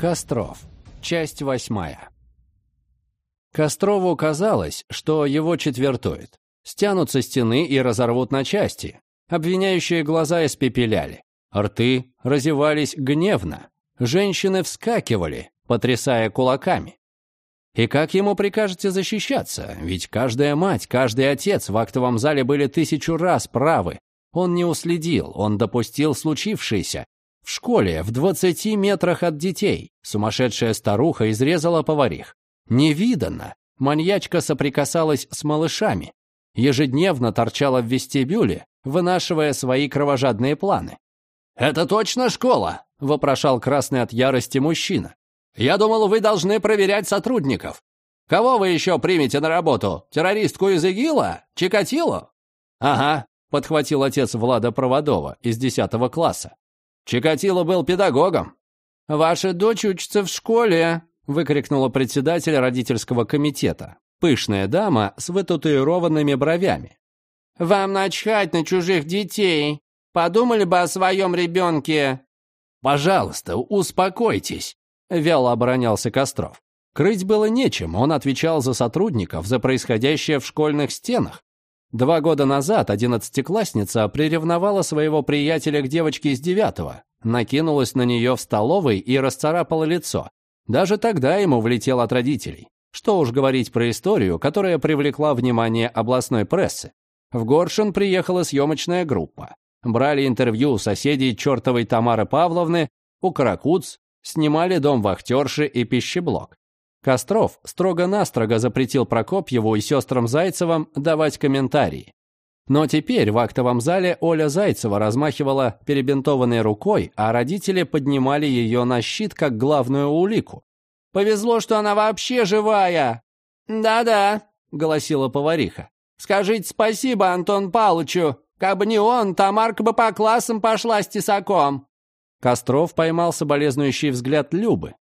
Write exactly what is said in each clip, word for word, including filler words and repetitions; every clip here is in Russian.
Костров. Часть восьмая. Кострову казалось, что его четвертуют. Стянут со стены и разорвут на части. Обвиняющие глаза испепеляли. Рты разевались гневно. Женщины вскакивали, потрясая кулаками. И как ему прикажете защищаться? Ведь каждая мать, каждый отец в актовом зале были тысячу раз правы. Он не уследил, он допустил случившееся. В школе, в двадцати метрах от детей, сумасшедшая старуха изрезала поварих. Невиданно. Маньячка соприкасалась с малышами. Ежедневно торчала в вестибюле, вынашивая свои кровожадные планы. «Это точно школа?» – вопрошал красный от ярости мужчина. «Я думал, вы должны проверять сотрудников. Кого вы еще примете на работу? Террористку из ИГИЛа? Чикатило?» «Ага», – подхватил отец Влада Проводова из десятого класса. «Чикатило был педагогом». «Ваша дочь учится в школе», – выкрикнула председатель родительского комитета, пышная дама с вытатуированными бровями. «Вам начхать на чужих детей. Подумали бы о своем ребенке». «Пожалуйста, успокойтесь», – вяло оборонялся Костров. Крыть было нечем, он отвечал за сотрудников, за происходящее в школьных стенах. Два года назад одиннадцатиклассница приревновала своего приятеля к девочке из девятого, накинулась на нее в столовой и расцарапала лицо. Даже тогда ему влетел от родителей. Что уж говорить про историю, которая привлекла внимание областной прессы. В Горшин приехала съемочная группа. Брали интервью у соседей чертовой Тамары Павловны, у Каракуц, снимали дом вахтерши и пищеблок. Костров строго-настрого запретил Прокопьеву и сестрам Зайцевым давать комментарии. Но теперь в актовом зале Оля Зайцева размахивала перебинтованной рукой, а родители поднимали ее на щит как главную улику. «Повезло, что она вообще живая!» «Да-да», — голосила повариха. «Скажите спасибо Антон Павловичу. Как бы не он, Тамарка бы по классам пошла с тесаком». Костров поймал соболезнующий взгляд Любы.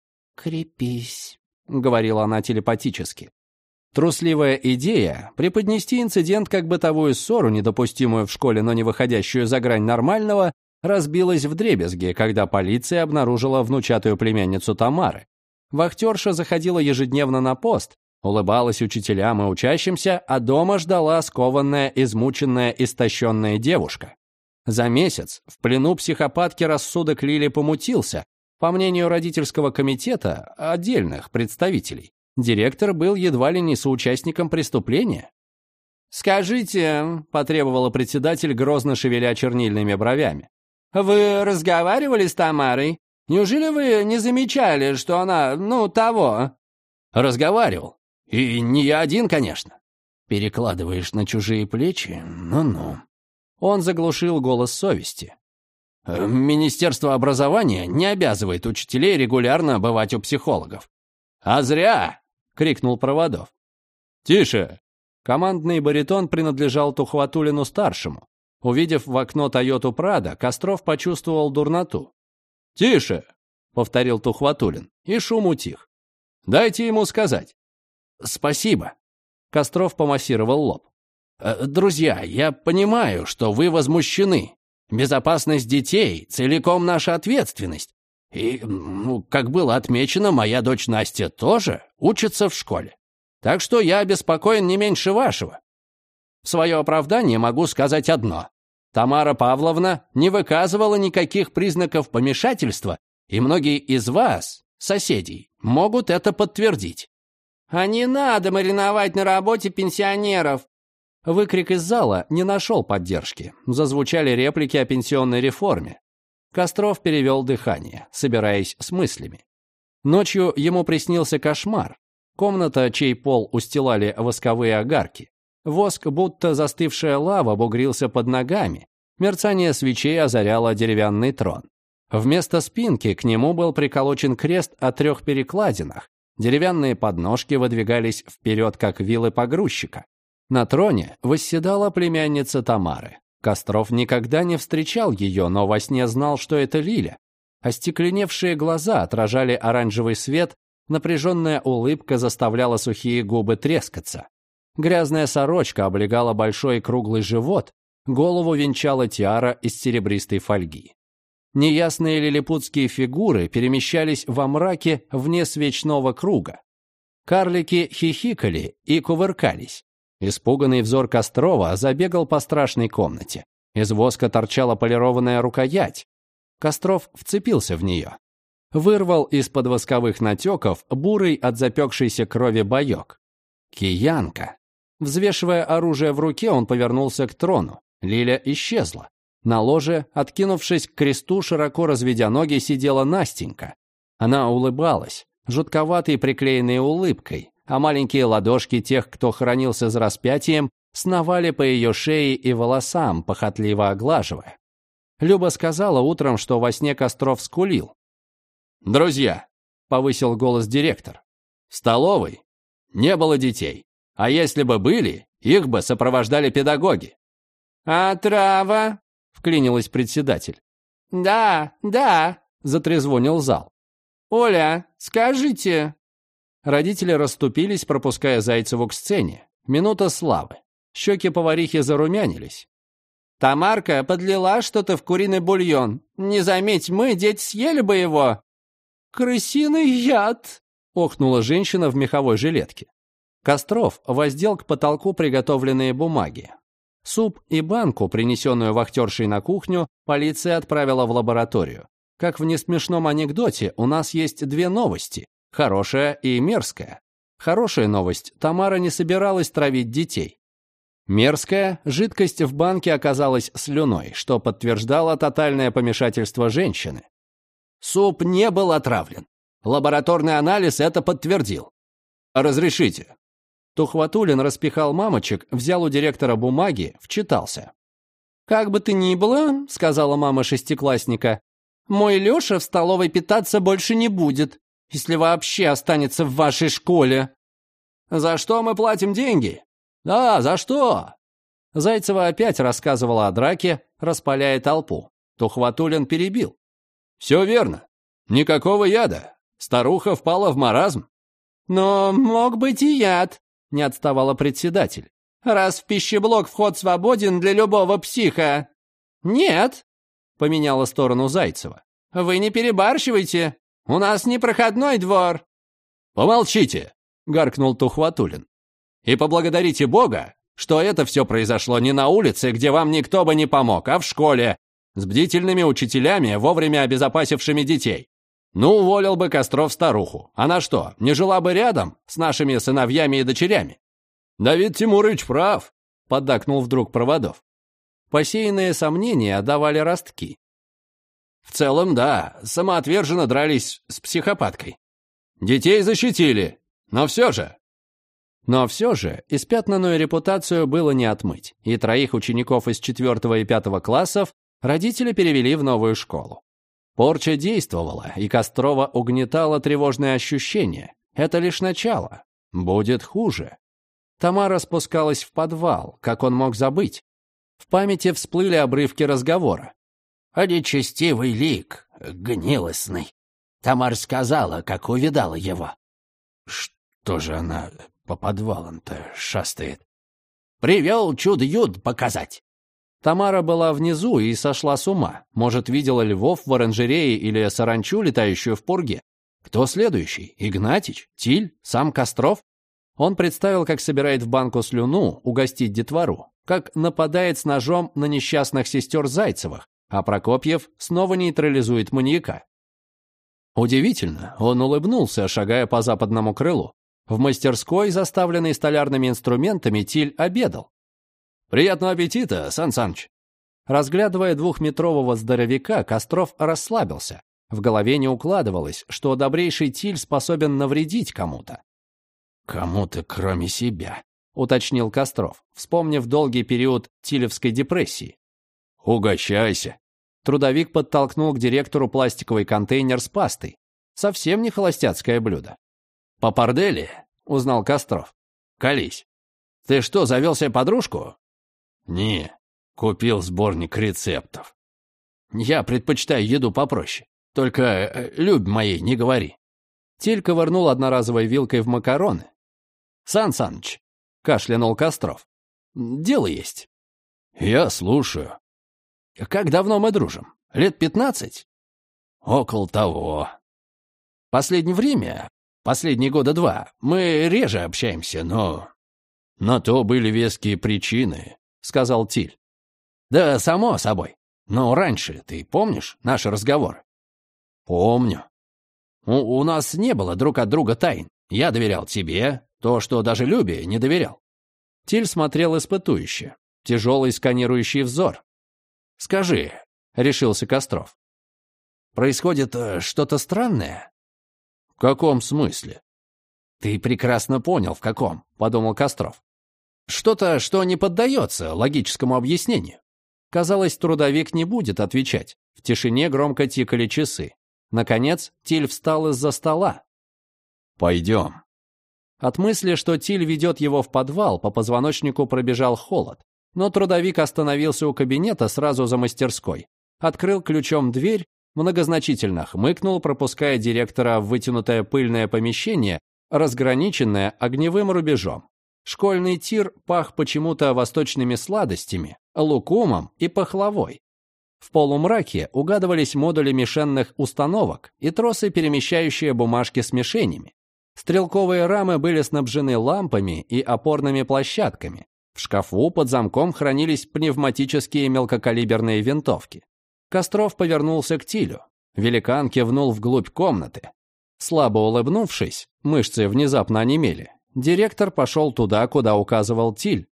«Крепись», — говорила она телепатически. Трусливая идея преподнести инцидент как бытовую ссору, недопустимую в школе, но не выходящую за грань нормального, разбилась вдребезги, когда полиция обнаружила внучатую племянницу Тамары. Вахтерша заходила ежедневно на пост, улыбалась учителям и учащимся, а дома ждала скованная, измученная, истощенная девушка. За месяц в плену психопатки рассудок Лили помутился. По мнению родительского комитета, отдельных представителей, директор был едва ли не соучастником преступления. «Скажите», — потребовала председатель, грозно шевеля чернильными бровями, «вы разговаривали с Тамарой? Неужели вы не замечали, что она, ну, того?» «Разговаривал. И не я один, конечно». «Перекладываешь на чужие плечи? Ну-ну». Он заглушил голос совести. «Министерство образования не обязывает учителей регулярно бывать у психологов». «А зря!» — крикнул Проводов. «Тише!» Командный баритон принадлежал Тухватуллину-старшему. Увидев в окно Тойоту Прадо, Костров почувствовал дурноту. «Тише!» — повторил Тухватуллин, и шум утих. «Дайте ему сказать». «Спасибо». Костров помассировал лоб. «Друзья, я понимаю, что вы возмущены. Безопасность детей — целиком наша ответственность. И, ну, как было отмечено, моя дочь Настя тоже учится в школе. Так что я обеспокоен не меньше вашего. В свое оправдание могу сказать одно. Тамара Павловна не выказывала никаких признаков помешательства, и многие из вас, соседей, могут это подтвердить». «А не надо мариновать на работе пенсионеров!» Выкрик из зала не нашел поддержки. Зазвучали реплики о пенсионной реформе. Костров перевел дыхание, собираясь с мыслями. Ночью ему приснился кошмар. Комната, чей пол устилали восковые огарки. Воск, будто застывшая лава, бугрился под ногами. Мерцание свечей озаряло деревянный трон. Вместо спинки к нему был приколочен крест о трех перекладинах. Деревянные подножки выдвигались вперед, как вилы погрузчика. На троне восседала племянница Тамары. Костров никогда не встречал ее, но во сне знал, что это Лиля. Остекленевшие глаза отражали оранжевый свет, напряженная улыбка заставляла сухие губы трескаться. Грязная сорочка облегала большой круглый живот, голову венчала тиара из серебристой фольги. Неясные лилипутские фигуры перемещались во мраке вне свечного круга. Карлики хихикали и кувыркались. Испуганный взор Кострова забегал по страшной комнате. Из воска торчала полированная рукоять. Костров вцепился в нее. Вырвал из-под восковых натеков бурый от запекшейся крови боек. Киянка. Взвешивая оружие в руке, он повернулся к трону. Лиля исчезла. На ложе, откинувшись к кресту, широко разведя ноги, сидела Настенька. Она улыбалась, жутковатой приклеенной улыбкой, а маленькие ладошки тех, кто хоронился за распятием, сновали по ее шее и волосам, похотливо оглаживая. Люба сказала утром, что во сне Костров скулил. «Друзья», — повысил голос директор, — «в столовой не было детей, а если бы были, их бы сопровождали педагоги». «А трава?» — вклинилась председатель. «Да, да», — затрезвонил зал. «Оля, скажите». Родители расступились, пропуская Зайцеву к сцене. Минута славы. Щеки поварихи зарумянились. «Тамарка подлила что-то в куриный бульон. Не заметь мы, дети съели бы его». «Крысиный яд!» — охнула женщина в меховой жилетке. Костров воздел к потолку приготовленные бумаги. Суп и банку, принесенную вахтершей на кухню, полиция отправила в лабораторию. Как в несмешном анекдоте, у нас есть две новости – хорошая и мерзкая. Хорошая новость – Тамара не собиралась травить детей. Мерзкая – жидкость в банке оказалась слюной, что подтверждало тотальное помешательство женщины. Суп не был отравлен. Лабораторный анализ это подтвердил. «Разрешите». Тухватуллин распихал мамочек, взял у директора бумаги, вчитался. «Как бы то ни было, — сказала мама шестиклассника, — мой Леша в столовой питаться больше не будет, если вообще останется в вашей школе». «За что мы платим деньги?» «Да, за что?» Зайцева опять рассказывала о драке, распаляя толпу. Тухватуллин перебил. «Все верно. Никакого яда. Старуха впала в маразм». «Но мог быть и яд», — не отставала председатель. «Раз в пищеблок вход свободен для любого психа». «Нет», — поменяла сторону Зайцева. «Вы не перебарщивайте. У нас не проходной двор». «Помолчите», — гаркнул Тухватуллин. «И поблагодарите Бога, что это все произошло не на улице, где вам никто бы не помог, а в школе, с бдительными учителями, вовремя обезопасившими детей. Ну, уволил бы Костров старуху. Она что, не жила бы рядом с нашими сыновьями и дочерями?» «Давид Тимурович прав», — поддакнул вдруг Проводов. Посеянные сомнения давали ростки. «В целом, да, самоотверженно дрались с психопаткой. Детей защитили, но все же...» Но все же испятнанную репутацию было не отмыть, и троих учеников из четвертого и пятого классов родители перевели в новую школу. Порча действовала, и Кострова угнетало тревожное ощущение. Это лишь начало. Будет хуже. Тамара спускалась в подвал, как он мог забыть. В памяти всплыли обрывки разговора. «А нечестивый лик, гнилостный. Тамара сказала, как увидала его». «Что же она по подвалам-то шастает?» «Привел чудо-юд показать». Тамара была внизу и сошла с ума. Может, видела львов в оранжерее или саранчу, летающую в пурге. Кто следующий? Игнатич? Тиль? Сам Костров? Он представил, как собирает в банку слюну угостить детвору, как нападает с ножом на несчастных сестер Зайцевых, а Прокопьев снова нейтрализует маньяка. Удивительно, он улыбнулся, шагая по западному крылу. В мастерской, заставленной столярными инструментами, Тиль обедал. «Приятного аппетита, Сан Саныч!» Разглядывая двухметрового здоровяка, Костров расслабился. В голове не укладывалось, что добрейший Тиль способен навредить кому-то. «Кому-то, кроме себя», — уточнил Костров, вспомнив долгий период тилевской депрессии. «Угощайся!» Трудовик подтолкнул к директору пластиковый контейнер с пастой. Совсем не холостяцкое блюдо. «Папардели?» — узнал Костров. «Колись. Ты что, завел себе подружку?» «Не, купил сборник рецептов». «Я предпочитаю еду попроще. Только э, любь моей не говори». Тиль ковырнул одноразовой вилкой в макароны. «Сан Саныч», — кашлянул Костров, — «дело есть». «Я слушаю». «Как давно мы дружим? Лет пятнадцать? Около того. Последнее время, последние года два, мы реже общаемся, но... На то были веские причины, сказал Тиль. Да, само собой. Но раньше, ты помнишь наши разговоры? Помню. У, у нас не было друг от друга тайн. Я доверял тебе, то, что даже Любе не доверял. Тиль смотрел испытующе. Тяжелый сканирующий взор. «Скажи», — решился Костров. «Происходит э, что-то странное?» «В каком смысле?» «Ты прекрасно понял, в каком», — подумал Костров. «Что-то, что не поддается логическому объяснению». Казалось, трудовик не будет отвечать. В тишине громко тикали часы. Наконец, Тиль встал из-за стола. «Пойдем». От мысли, что Тиль ведет его в подвал, по позвоночнику пробежал холод. Но трудовик остановился у кабинета сразу за мастерской. Открыл ключом дверь, многозначительно хмыкнул, пропуская директора в вытянутое пыльное помещение, разграниченное огневым рубежом. Школьный тир пах почему-то восточными сладостями, лукумом и пахлавой. В полумраке угадывались модули мишенных установок и тросы, перемещающие бумажки с мишенями. Стрелковые рамы были снабжены лампами и опорными площадками. В шкафу под замком хранились пневматические мелкокалиберные винтовки. Костров повернулся к Тилю. Великан кивнул вглубь комнаты. Слабо улыбнувшись, мышцы внезапно онемели, директор пошел туда, куда указывал Тиль.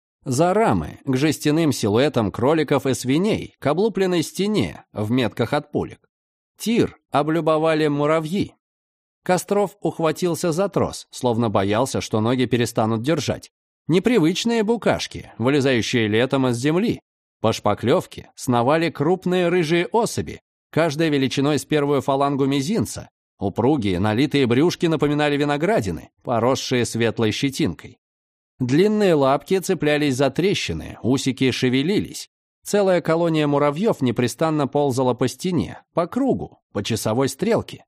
За рамы, к жестяным силуэтам кроликов и свиней, к облупленной стене, в метках от пулек. Тир облюбовали муравьи. Костров ухватился за трос, словно боялся, что ноги перестанут держать. Непривычные букашки, вылезающие летом из земли. По шпаклевке сновали крупные рыжие особи, каждая величиной с первую фалангу мизинца. Упругие, налитые брюшки напоминали виноградины, поросшие светлой щетинкой. Длинные лапки цеплялись за трещины, усики шевелились. Целая колония муравьев непрестанно ползала по стене, по кругу, по часовой стрелке.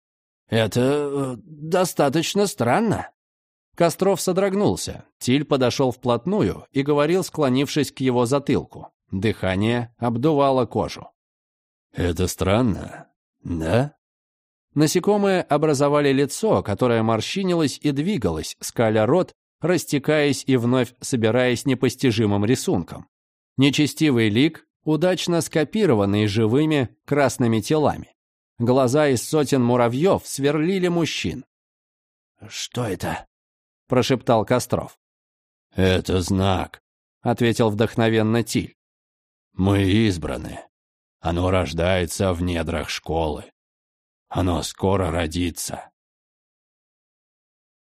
«Это э, достаточно странно». Костров содрогнулся. Тиль подошел вплотную и говорил, склонившись к его затылку. Дыхание обдувало кожу. «Это странно, да?» Насекомые образовали лицо, которое морщинилось и двигалось, скаля рот, растекаясь и вновь собираясь непостижимым рисунком. Нечестивый лик, удачно скопированный живыми красными телами. Глаза из сотен муравьев сверлили мужчин. «Что это?» — прошептал Костров. «Это знак», — ответил вдохновенно Тиль. «Мы избраны. Оно рождается в недрах школы. Оно скоро родится.